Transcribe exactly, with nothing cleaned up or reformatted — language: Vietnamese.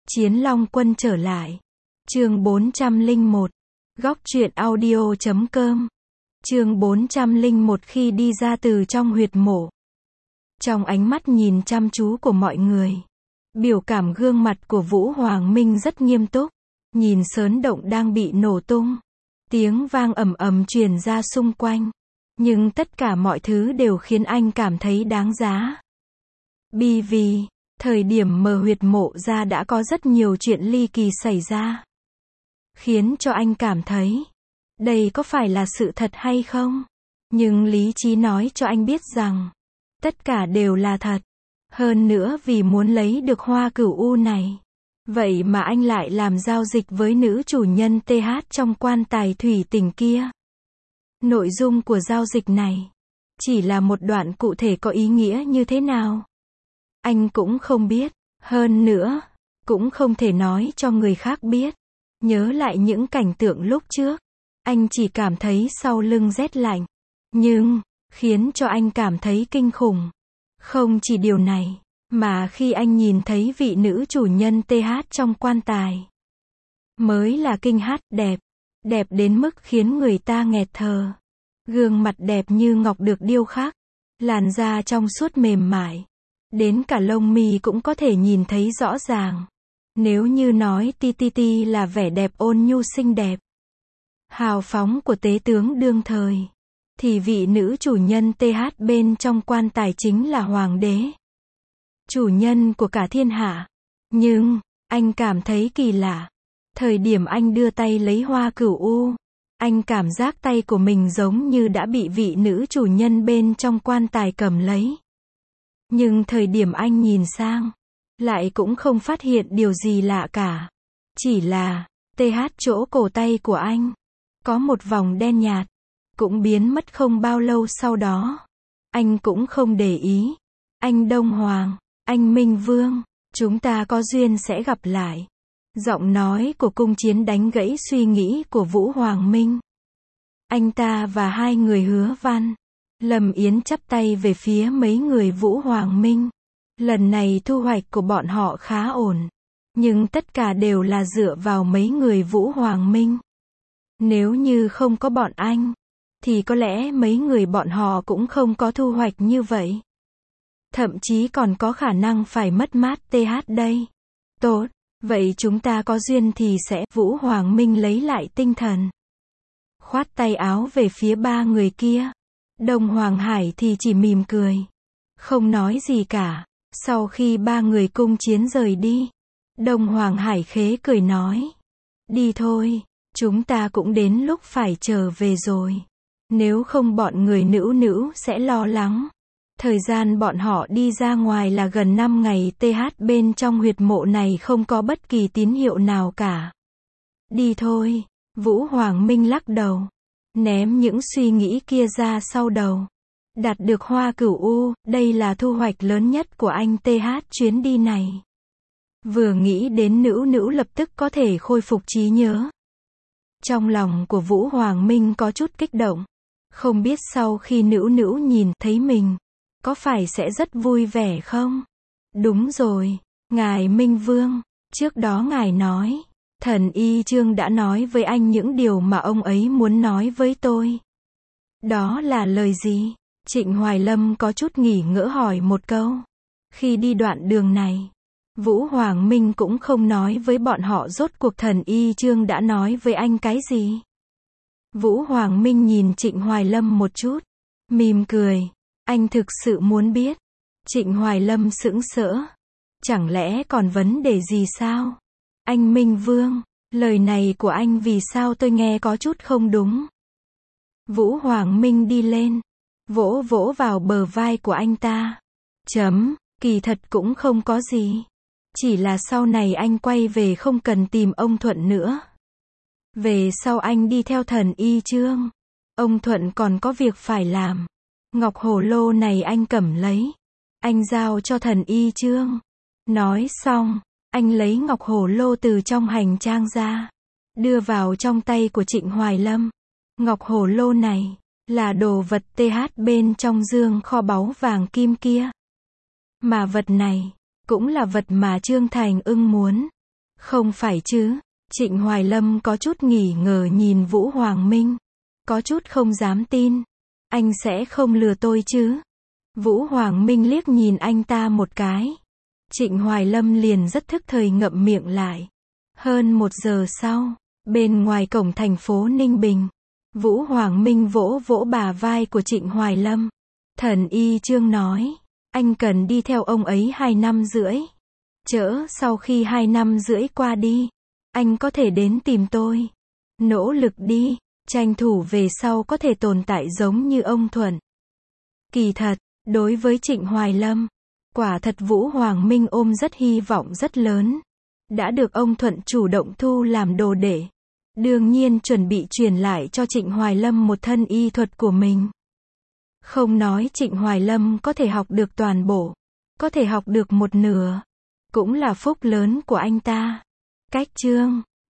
Chiến Long Quân trở lại. Chương bốn trăm lẻ một. Góc truyện audio chấm com. Chương bốn trăm lẻ một. Khi đi ra từ trong huyệt mộ. Trong ánh mắt nhìn chăm chú của mọi người, biểu cảm gương mặt của Vũ Hoàng Minh rất nghiêm túc. Nhìn sớn động đang bị nổ tung, tiếng vang ầm ầm truyền ra xung quanh, nhưng tất cả mọi thứ đều khiến anh cảm thấy đáng giá. Bi vì, thời điểm mở huyệt mộ ra đã có rất nhiều chuyện ly kỳ xảy ra, khiến cho anh cảm thấy, đây có phải là sự thật hay không? Nhưng lý trí nói cho anh biết rằng, tất cả đều là thật. Hơn nữa vì muốn lấy được hoa cửu u này, vậy mà anh lại làm giao dịch với nữ chủ nhân tê hát trong quan tài thủy tinh kia. Nội dung của giao dịch này chỉ là một đoạn cụ thể có ý nghĩa như thế nào, anh cũng không biết. Hơn nữa, cũng không thể nói cho người khác biết. Nhớ lại những cảnh tượng lúc trước, anh chỉ cảm thấy sau lưng rét lạnh. Nhưng, khiến cho anh cảm thấy kinh khủng, không chỉ điều này, mà khi anh nhìn thấy vị nữ chủ nhân tê hát trong quan tài, mới là kinh hát, đẹp, đẹp đến mức khiến người ta nghẹt thở. Gương mặt đẹp như ngọc được điêu khắc, làn da trong suốt mềm mại, đến cả lông mi cũng có thể nhìn thấy rõ ràng. Nếu như nói ti ti ti là vẻ đẹp ôn nhu xinh đẹp, hào phóng của tế tướng đương thời, thì vị nữ chủ nhân tê hát bên trong quan tài chính là hoàng đế, chủ nhân của cả thiên hạ. Nhưng, anh cảm thấy kỳ lạ. Thời điểm anh đưa tay lấy hoa cửu u, anh cảm giác tay của mình giống như đã bị vị nữ chủ nhân bên trong quan tài cầm lấy. Nhưng thời điểm anh nhìn sang, lại cũng không phát hiện điều gì lạ cả. Chỉ là, tê hát chỗ cổ tay của anh, có một vòng đen nhạt, cũng biến mất không bao lâu sau đó. Anh cũng không để ý. Anh Đông Hoàng, anh Minh Vương, chúng ta có duyên sẽ gặp lại. Giọng nói của Cung Chiến đánh gãy suy nghĩ của Vũ Hoàng Minh. Anh ta và hai người Hứa Văn, Lâm Yến chắp tay về phía mấy người Vũ Hoàng Minh. Lần này thu hoạch của bọn họ khá ổn, nhưng tất cả đều là dựa vào mấy người Vũ Hoàng Minh. Nếu như không có bọn anh, thì có lẽ mấy người bọn họ cũng không có thu hoạch như vậy. Thậm chí còn có khả năng phải mất mát tê hát đây. Tốt, vậy chúng ta có duyên thì sẽ. Vũ Hoàng Minh lấy lại tinh thần, khoát tay áo về phía ba người kia. Đông Hoàng Hải thì chỉ mỉm cười, không nói gì cả. Sau khi ba người Cung Chiến rời đi, Đông Hoàng Hải khế cười nói, đi thôi, chúng ta cũng đến lúc phải trở về rồi. Nếu không bọn người nữ nữ sẽ lo lắng. Thời gian bọn họ đi ra ngoài là gần năm ngày, tê hát bên trong huyệt mộ này không có bất kỳ tín hiệu nào cả. Đi thôi. Vũ Hoàng Minh lắc đầu, ném những suy nghĩ kia ra sau đầu. Đạt được hoa cửu u, đây là thu hoạch lớn nhất của anh tê hát chuyến đi này. Vừa nghĩ đến nữ nữ lập tức có thể khôi phục trí nhớ. Trong lòng của Vũ Hoàng Minh có chút kích động. Không biết sau khi nữ nữ nhìn thấy mình, có phải sẽ rất vui vẻ không? Đúng rồi, ngài Minh Vương, trước đó ngài nói, thần y Trương đã nói với anh những điều mà ông ấy muốn nói với tôi. Đó là lời gì? Trịnh Hoài Lâm có chút nghỉ ngỡ hỏi một câu. Khi đi đoạn đường này, Vũ Hoàng Minh cũng không nói với bọn họ rốt cuộc thần y Trương đã nói với anh cái gì. Vũ Hoàng Minh nhìn Trịnh Hoài Lâm một chút, mỉm cười. Anh thực sự muốn biết. Trịnh Hoài Lâm sững sỡ. Chẳng lẽ còn vấn đề gì sao? Anh Minh Vương, lời này của anh vì sao tôi nghe có chút không đúng? Vũ Hoàng Minh đi lên, vỗ vỗ vào bờ vai của anh ta. Chấm, kỳ thật cũng không có gì. Chỉ là sau này anh quay về không cần tìm ông Thuận nữa. Về sau anh đi theo thần y Trương. Ông Thuận còn có việc phải làm. Ngọc hổ lô này anh cầm lấy. Anh giao cho thần y Trương. Nói xong, anh lấy ngọc hổ lô từ trong hành trang ra, đưa vào trong tay của Trịnh Hoài Lâm. Ngọc hổ lô này, là đồ vật tê hát bên trong dương kho báu vàng kim kia. Mà vật này, cũng là vật mà Trương Thành Ưng muốn. Không phải chứ? Trịnh Hoài Lâm có chút nghỉ ngờ nhìn Vũ Hoàng Minh. Có chút không dám tin. Anh sẽ không lừa tôi chứ? Vũ Hoàng Minh liếc nhìn anh ta một cái. Trịnh Hoài Lâm liền rất thức thời ngậm miệng lại. Hơn một giờ sau, bên ngoài cổng thành phố Ninh Bình, Vũ Hoàng Minh vỗ vỗ bả vai của Trịnh Hoài Lâm. Thần y Trương nói, anh cần đi theo ông ấy hai năm rưỡi. Chỡ sau khi hai năm rưỡi qua đi, anh có thể đến tìm tôi. Nỗ lực đi, tranh thủ về sau có thể tồn tại giống như ông Thuận. Kỳ thật, đối với Trịnh Hoài Lâm, quả thật Vũ Hoàng Minh ôm rất hy vọng rất lớn. Đã được ông Thuận chủ động thu làm đồ đệ. Đương nhiên chuẩn bị truyền lại cho Trịnh Hoài Lâm một thân y thuật của mình. Không nói Trịnh Hoài Lâm có thể học được toàn bộ, có thể học được một nửa, cũng là phúc lớn của anh ta. Cách chương